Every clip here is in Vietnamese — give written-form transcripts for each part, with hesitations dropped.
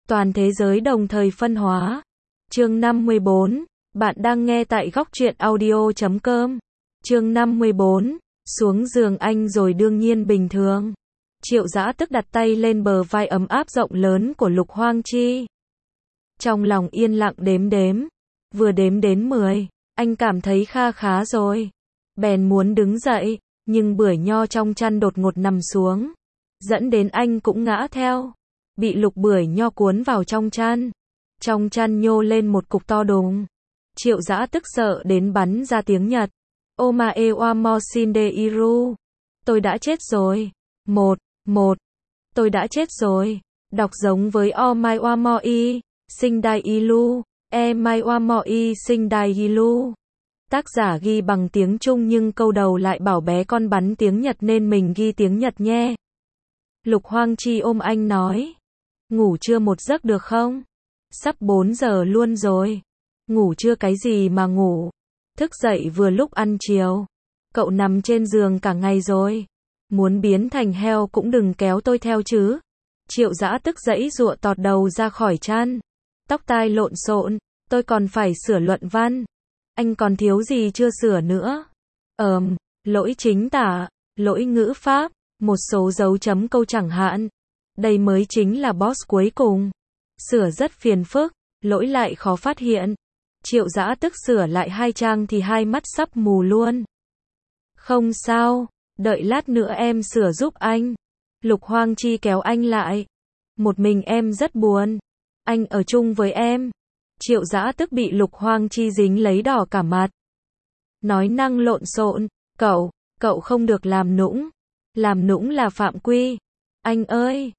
Toàn thế giới đồng thời phân hóa. Chương 54. Bạn đang nghe tại góc truyện audio.com. Chương 54. Xuống giường anh rồi đương nhiên bình thường. Triệu Dã Tức đặt tay lên bờ vai ấm áp rộng lớn của Lục Hoang Chi. Trong lòng yên lặng đếm. Vừa đếm đến 10, anh cảm thấy kha khá rồi. Bèn muốn đứng dậy, nhưng bưởi nho trong chăn đột ngột nằm xuống. Dẫn đến anh cũng ngã theo. Bị lục bưởi nho cuốn vào trong chăn. Trong chăn nhô lên một cục to đùng. Triệu Dã Tức sợ đến bắn ra tiếng Nhật. Omae wa moshinde iru. Tôi đã chết rồi. Một. Tôi đã chết rồi. Đọc giống với Omai wa moi, sinh đai ilu. Mai wa moi sinh đai ilu. Tác giả ghi bằng tiếng Trung nhưng câu đầu lại bảo bé con bắn tiếng Nhật nên mình ghi tiếng Nhật nhé. Lục Hoang Chi ôm anh nói. Ngủ chưa một giấc được không? Sắp 4 giờ luôn rồi. Ngủ chưa cái gì mà ngủ. Thức dậy vừa lúc ăn chiều. Cậu nằm trên giường cả ngày rồi. Muốn biến thành heo cũng đừng kéo tôi theo chứ. Triệu Dã Tức giãy giụa tọt đầu ra khỏi chăn. Tóc tai lộn xộn. Tôi còn phải sửa luận văn. Anh còn thiếu gì chưa sửa nữa? Lỗi chính tả, lỗi ngữ pháp, một số dấu chấm câu chẳng hạn. Đây mới chính là boss cuối cùng. Sửa rất phiền phức, lỗi lại khó phát hiện. Triệu Dã Tức sửa lại 2 trang thì hai mắt sắp mù luôn. Không sao, đợi lát nữa em sửa giúp anh. Lục Hoang Chi kéo anh lại. Một mình em rất buồn. Anh ở chung với em. Triệu Dã Tức bị Lục Hoang Chi dính lấy đỏ cả mặt. Nói năng lộn xộn, cậu không được làm nũng. Làm nũng là phạm quy. Anh ơi,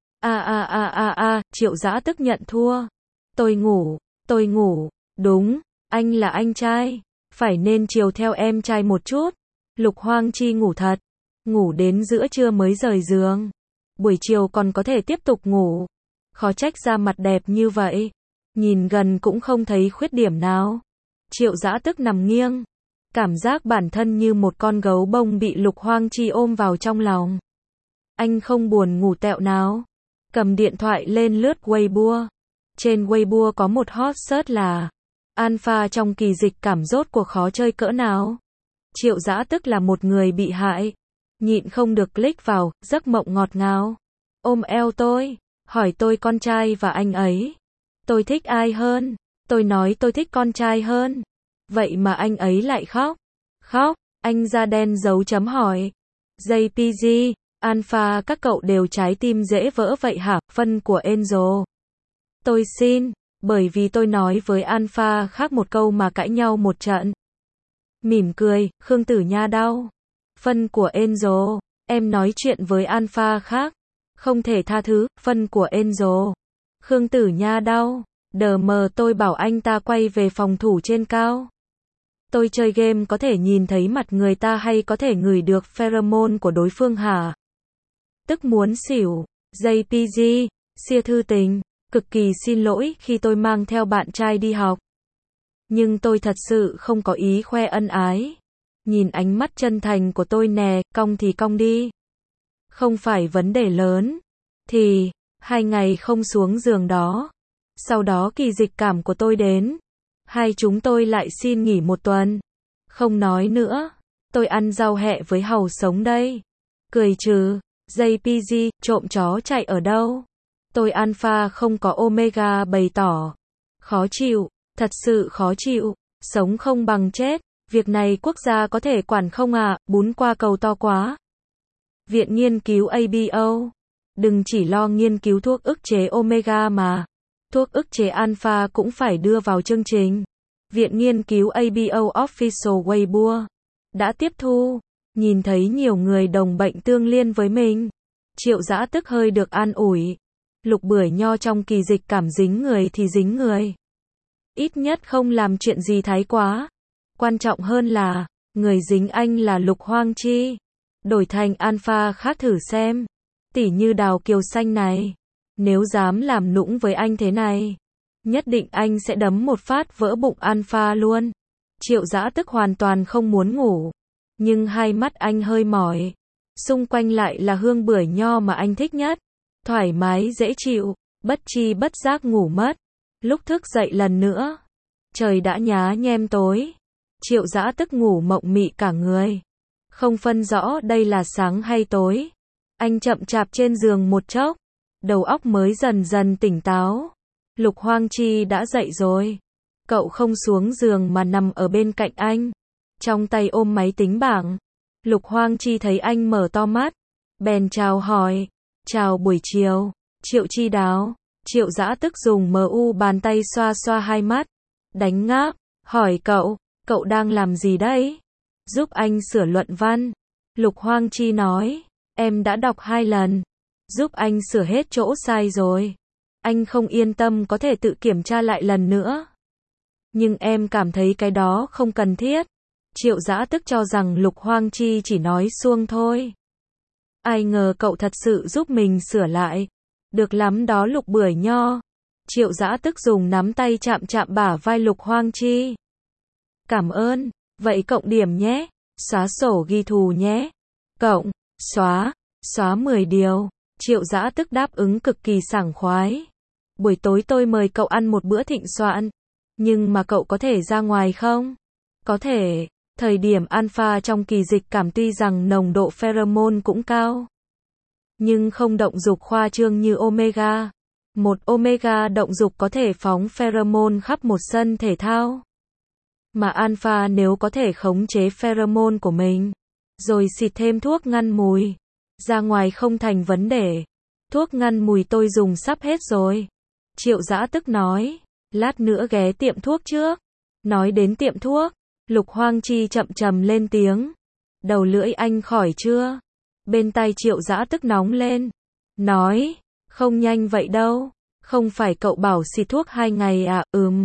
Triệu Dã Tức nhận thua. Tôi ngủ, đúng, anh là anh trai, phải nên chiều theo em trai một chút. Lục Hoang Chi ngủ thật, ngủ đến giữa trưa mới rời giường. Buổi chiều còn có thể tiếp tục ngủ. Khó trách da mặt đẹp như vậy. Nhìn gần cũng không thấy khuyết điểm nào. Triệu Dã Tức nằm nghiêng. Cảm giác bản thân như một con gấu bông bị Lục Hoang Chi ôm vào trong lòng. Anh không buồn ngủ tẹo nào. Cầm điện thoại lên lướt Weibo. Trên Weibo có một hot search là Alpha trong kỳ dịch cảm rốt cuộc khó chơi cỡ nào. Triệu Dã Tức là một người bị hại. Nhịn không được click vào, giấc mộng ngọt ngào. Ôm eo tôi, hỏi tôi con trai và anh ấy. Tôi thích ai hơn? Tôi nói tôi thích con trai hơn. Vậy mà anh ấy lại khóc. Anh da đen dấu chấm hỏi. JPG, Alpha các cậu đều trái tim dễ vỡ vậy hả? Phân của Angel. Tôi xin, bởi vì tôi nói với Alpha khác một câu mà cãi nhau một trận. Mỉm cười, Khương Tử Nha đau. Phân của Angel, em nói chuyện với Alpha khác. Không thể tha thứ, phân của Angel. Khương Tử Nha đau. Tôi bảo anh ta quay về phòng thủ trên cao. Tôi chơi game có thể nhìn thấy mặt người ta hay có thể ngửi được pheromone của đối phương hả? Tức muốn xỉu. JPG, Sia thư tình, cực kỳ xin lỗi khi tôi mang theo bạn trai đi học. Nhưng tôi thật sự không có ý khoe ân ái. Nhìn ánh mắt chân thành của tôi nè, cong thì cong đi. Không phải vấn đề lớn. Thì, 2 ngày không xuống giường đó. Sau đó kỳ dịch cảm của tôi đến. Hai chúng tôi lại xin nghỉ 1 tuần. Không nói nữa. Tôi ăn rau hẹ với hàu sống đây. Cười trừ. JPG, trộm chó chạy ở đâu? Tôi Alpha không có Omega bày tỏ. Khó chịu. Thật sự khó chịu. Sống không bằng chết. Việc này quốc gia có thể quản không à? Bún qua cầu to quá. Viện nghiên cứu ABO. Đừng chỉ lo nghiên cứu thuốc ức chế Omega mà. Thuốc ức chế Alpha cũng phải đưa vào chương trình. Viện nghiên cứu ABO Official Weibo đã tiếp thu. Nhìn thấy nhiều người đồng bệnh tương liên với mình. Triệu Dã Tức hơi được an ủi. Lục bưởi nho trong kỳ dịch cảm dính người thì dính người. Ít nhất không làm chuyện gì thái quá. Quan trọng hơn là, người dính anh là Lục Hoang Chi. Đổi thành Alpha khác thử xem. Tỉ như Đào Kiều Xanh này. Nếu dám làm nũng với anh thế này, nhất định anh sẽ đấm một phát vỡ bụng Alpha luôn. Triệu Dã Tức hoàn toàn không muốn ngủ. Nhưng hai mắt anh hơi mỏi. Xung quanh lại là hương bưởi nho mà anh thích nhất. Thoải mái dễ chịu. Bất chi bất giác ngủ mất. Lúc thức dậy lần nữa, trời đã nhá nhem tối. Triệu Dã tức ngủ mộng mị cả người, không phân rõ đây là sáng hay tối. Anh chậm chạp trên giường một chốc, đầu óc mới dần dần tỉnh táo. Lục Hoang Chi đã dậy rồi. Cậu không xuống giường mà nằm ở bên cạnh anh, trong tay ôm máy tính bảng. Lục Hoang Chi thấy anh mở to mắt, bèn chào hỏi, chào buổi chiều, Triệu Chi Đáo. Triệu Dã tức dùng mu bàn tay xoa xoa hai mắt, đánh ngáp, hỏi cậu đang làm gì đấy? Giúp anh sửa luận văn. Lục Hoang Chi nói, em đã đọc 2 lần, giúp anh sửa hết chỗ sai rồi. Anh không yên tâm có thể tự kiểm tra lại lần nữa. Nhưng em cảm thấy cái đó không cần thiết. Triệu Dã tức cho rằng Lục Hoang Chi chỉ nói suông thôi. Ai ngờ cậu thật sự giúp mình sửa lại. Được lắm đó Lục Bưởi Nho. Triệu Dã tức dùng nắm tay chạm chạm bả vai Lục Hoang Chi. Cảm ơn, vậy cộng điểm nhé, xóa sổ ghi thù nhé. Cộng, xóa 10 điều. Triệu Dã tức đáp ứng cực kỳ sảng khoái. Buổi tối tôi mời cậu ăn một bữa thịnh soạn. Nhưng mà cậu có thể ra ngoài không? Có thể. Thời điểm alpha trong kỳ dịch cảm tuy rằng nồng độ pheromone cũng cao, nhưng không động dục khoa trương như omega. Một omega động dục có thể phóng pheromone khắp một sân thể thao. Mà alpha nếu có thể khống chế pheromone của mình, rồi xịt thêm thuốc ngăn mùi, ra ngoài không thành vấn đề. Thuốc ngăn mùi tôi dùng sắp hết rồi. Triệu Dã tức nói, lát nữa ghé tiệm thuốc trước. Nói đến tiệm thuốc, Lục Hoang Chi chậm chậm lên tiếng. Đầu lưỡi anh khỏi chưa? Bên tai Triệu Dã tức nóng lên. Nói, không nhanh vậy đâu. Không phải cậu bảo xịt thuốc 2 ngày à?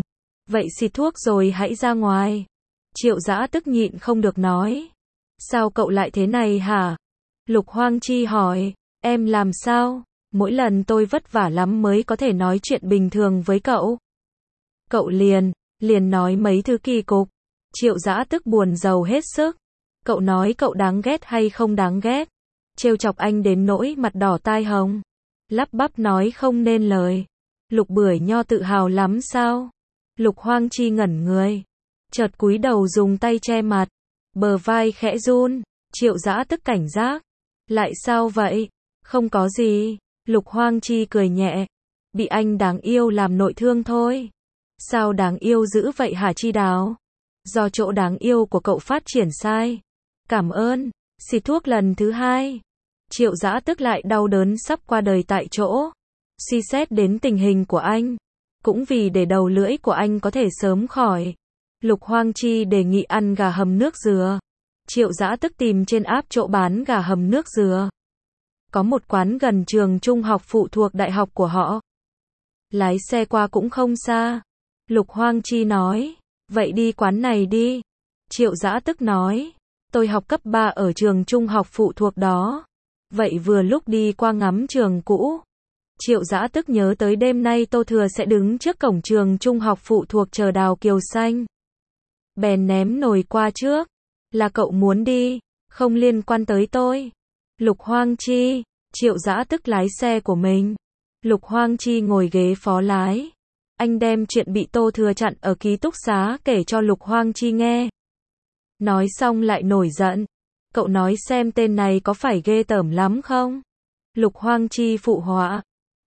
Vậy xịt thuốc rồi hãy ra ngoài. Triệu Dã tức nhịn không được nói. Sao cậu lại thế này hả? Lục Hoang Chi hỏi, em làm sao? Mỗi lần tôi vất vả lắm mới có thể nói chuyện bình thường với cậu. Cậu liền nói mấy thứ kỳ cục. Triệu Dã tức buồn rầu hết sức. Cậu nói cậu đáng ghét hay không đáng ghét? Trêu chọc anh đến nỗi mặt đỏ tai hồng, lắp bắp nói không nên lời. Lục Bưởi Nho tự hào lắm sao? Lục Hoang Chi ngẩn người, chợt cúi đầu dùng tay che mặt, bờ vai khẽ run. Triệu Dã tức cảnh giác. Lại sao vậy? Không có gì. Lục Hoang Chi cười nhẹ. Bị anh đáng yêu làm nội thương thôi. Sao đáng yêu dữ vậy hả Chi Đáo? Do chỗ đáng yêu của cậu phát triển sai. Cảm ơn. Xịt thuốc lần thứ 2. Triệu Dã tức lại đau đớn sắp qua đời tại chỗ. Suy xét đến tình hình của anh, cũng vì để đầu lưỡi của anh có thể sớm khỏi, Lục Hoang Chi đề nghị ăn gà hầm nước dừa. Triệu Dã tức tìm trên app chỗ bán gà hầm nước dừa. Có một quán gần trường trung học phụ thuộc đại học của họ. Lái xe qua cũng không xa. Lục Hoang Chi nói, vậy đi quán này đi. Triệu Dã tức nói, tôi học cấp 3 ở trường trung học phụ thuộc đó. Vậy vừa lúc đi qua ngắm trường cũ. Triệu Dã tức nhớ tới đêm nay Tô Thừa sẽ đứng trước cổng trường trung học phụ thuộc chờ Đào Kiều Xanh. Bèn ném nồi qua trước. Là cậu muốn đi, không liên quan tới tôi. Lục Hoang Chi. Triệu Dã tức lái xe của mình. Lục Hoang Chi ngồi ghế phó lái. Anh đem chuyện bị Tô Thừa chặn ở ký túc xá kể cho Lục Hoang Chi nghe. Nói xong lại nổi giận. Cậu nói xem tên này có phải ghê tởm lắm không? Lục Hoang Chi phụ họa.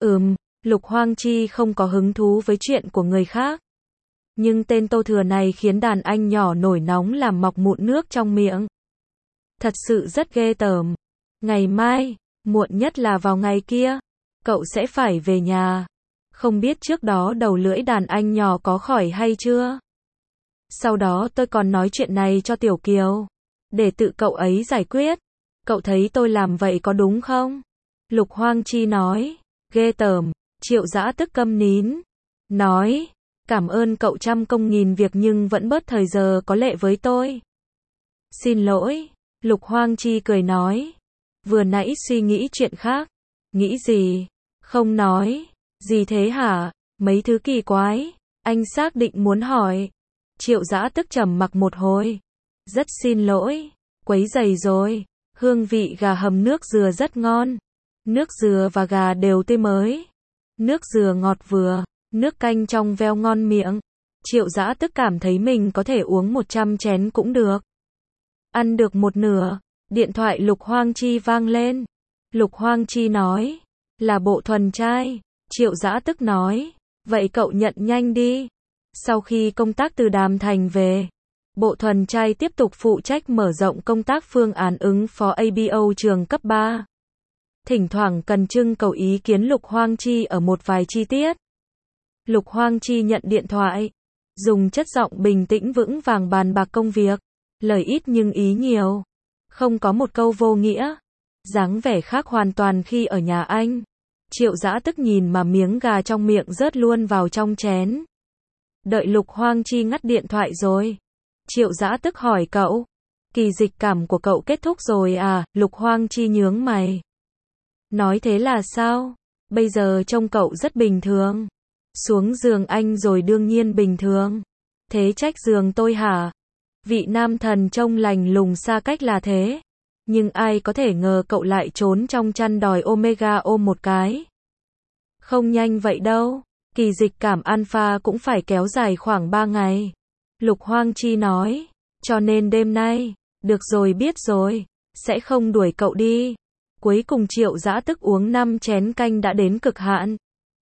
Lục Hoang Chi không có hứng thú với chuyện của người khác. Nhưng tên Tô Thừa này khiến đàn anh nhỏ nổi nóng làm mọc mụn nước trong miệng. Thật sự rất ghê tởm. Ngày mai, muộn nhất là vào ngày kia, cậu sẽ phải về nhà. Không biết trước đó đầu lưỡi đàn anh nhỏ có khỏi hay chưa? Sau đó tôi còn nói chuyện này cho Tiểu Kiều, để tự cậu ấy giải quyết. Cậu thấy tôi làm vậy có đúng không? Lục Hoang Chi nói. Ghê tởm. Triệu Dã tức câm nín. Nói, cảm ơn cậu trăm công nghìn việc nhưng vẫn bớt thời giờ có lệ với tôi. Xin lỗi. Lục Hoang Chi cười nói. Vừa nãy suy nghĩ chuyện khác. Nghĩ gì? Không nói. Gì thế hả? Mấy thứ kỳ quái. Anh xác định muốn hỏi. Triệu Dã tức trầm mặc một hồi. Rất xin lỗi. Quấy rầy rồi. Hương vị gà hầm nước dừa rất ngon. Nước dừa và gà đều tươi mới. Nước dừa ngọt vừa, nước canh trong veo ngon miệng. Triệu Dã Tức cảm thấy mình có thể uống 100 chén cũng được. Ăn được một nửa, điện thoại Lục Hoang Chi vang lên. Lục Hoang Chi nói, là Bộ Thuần trai. Triệu Dã Tức nói, vậy cậu nhận nhanh đi. Sau khi công tác từ Đàm Thành về, Bộ Thuần trai tiếp tục phụ trách mở rộng công tác phương án ứng phó ABO trường cấp 3. Thỉnh thoảng cần trưng cầu ý kiến Lục Hoang Chi ở một vài chi tiết. Lục Hoang Chi nhận điện thoại, dùng chất giọng bình tĩnh vững vàng bàn bạc công việc, lời ít nhưng ý nhiều, không có một câu vô nghĩa, dáng vẻ khác hoàn toàn khi ở nhà anh. Triệu Dã Tức nhìn mà miếng gà trong miệng rớt luôn vào trong chén. Đợi Lục Hoang Chi ngắt điện thoại rồi, Triệu Dã Tức hỏi cậu, kỳ dịch cảm của cậu kết thúc rồi à? Lục Hoang Chi nhướng mày. Nói thế là sao? Bây giờ trông cậu rất bình thường. Xuống giường anh rồi đương nhiên bình thường. Thế trách giường tôi hả? Vị nam thần trông lành lùng xa cách là thế. Nhưng ai có thể ngờ cậu lại trốn trong chăn đòi Omega ôm một cái. Không nhanh vậy đâu. Kỳ dịch cảm alpha cũng phải kéo dài khoảng 3 ngày. Lục Hoang Chi nói. Cho nên đêm nay, được rồi biết rồi, sẽ không đuổi cậu đi. Cuối cùng Triệu Dã Tức uống 5 chén canh đã đến cực hạn.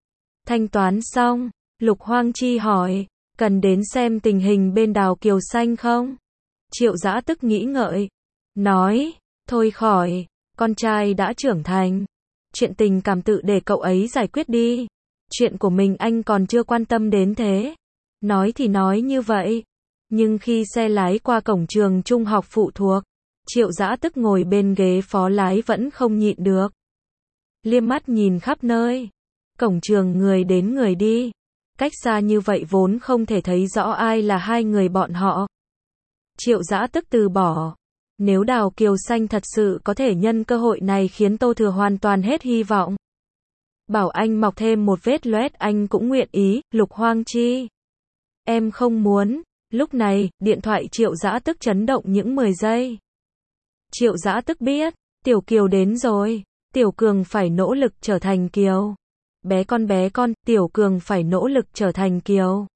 Thanh toán xong, Lục Hoang Chi hỏi, cần đến xem tình hình bên Đào Kiều Xanh không? Triệu Dã Tức nghĩ ngợi, nói, thôi khỏi, con trai đã trưởng thành. Chuyện tình cảm tự để cậu ấy giải quyết đi. Chuyện của mình anh còn chưa quan tâm đến thế. Nói thì nói như vậy. Nhưng khi xe lái qua cổng trường trung học phụ thuộc, Triệu Dã Tức ngồi bên ghế phó lái vẫn không nhịn được. Liếc mắt nhìn khắp nơi. Cổng trường người đến người đi. Cách xa như vậy vốn không thể thấy rõ ai là hai người bọn họ. Triệu Dã Tức từ bỏ. Nếu Đào Kiều Xanh thật sự có thể nhân cơ hội này khiến Tô Thừa hoàn toàn hết hy vọng. Bảo anh mọc thêm một vết loét anh cũng nguyện ý. Lục Hoang Chi. Em không muốn. Lúc này, điện thoại Triệu Dã Tức chấn động những 10 giây. Triệu Dã Tức biết, Tiểu Kiều đến rồi. Tiểu Cường phải nỗ lực trở thành Kiều. Bé con, Tiểu Cường phải nỗ lực trở thành Kiều.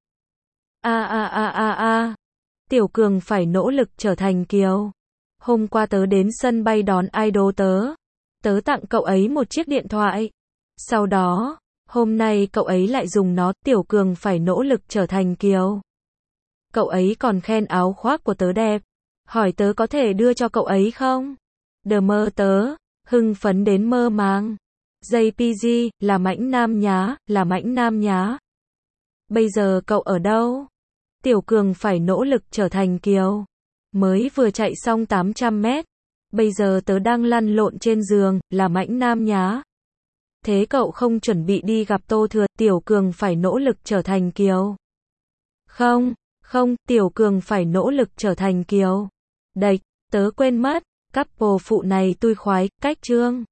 Tiểu Cường phải nỗ lực trở thành Kiều. Hôm qua tớ đến sân bay đón idol tớ. Tớ tặng cậu ấy một chiếc điện thoại. Sau đó, hôm nay cậu ấy lại dùng nó. Tiểu Cường phải nỗ lực trở thành Kiều. Cậu ấy còn khen áo khoác của tớ đẹp. Hỏi tớ có thể đưa cho cậu ấy không? Đờ mơ tớ, hưng phấn đến mơ màng. JPG, là mãnh nam nhá, là mãnh nam nhá. Bây giờ cậu ở đâu? Tiểu Cường phải nỗ lực trở thành Kiều. Mới vừa chạy xong 800 mét. Bây giờ tớ đang lăn lộn trên giường, là mãnh nam nhá. Thế cậu không chuẩn bị đi gặp Tô Thừa? Tiểu Cường phải nỗ lực trở thành Kiều. Không, Tiểu Cường phải nỗ lực trở thành Kiều. Đệch, tớ quên mất, couple phụ này tui khoái, cách chương.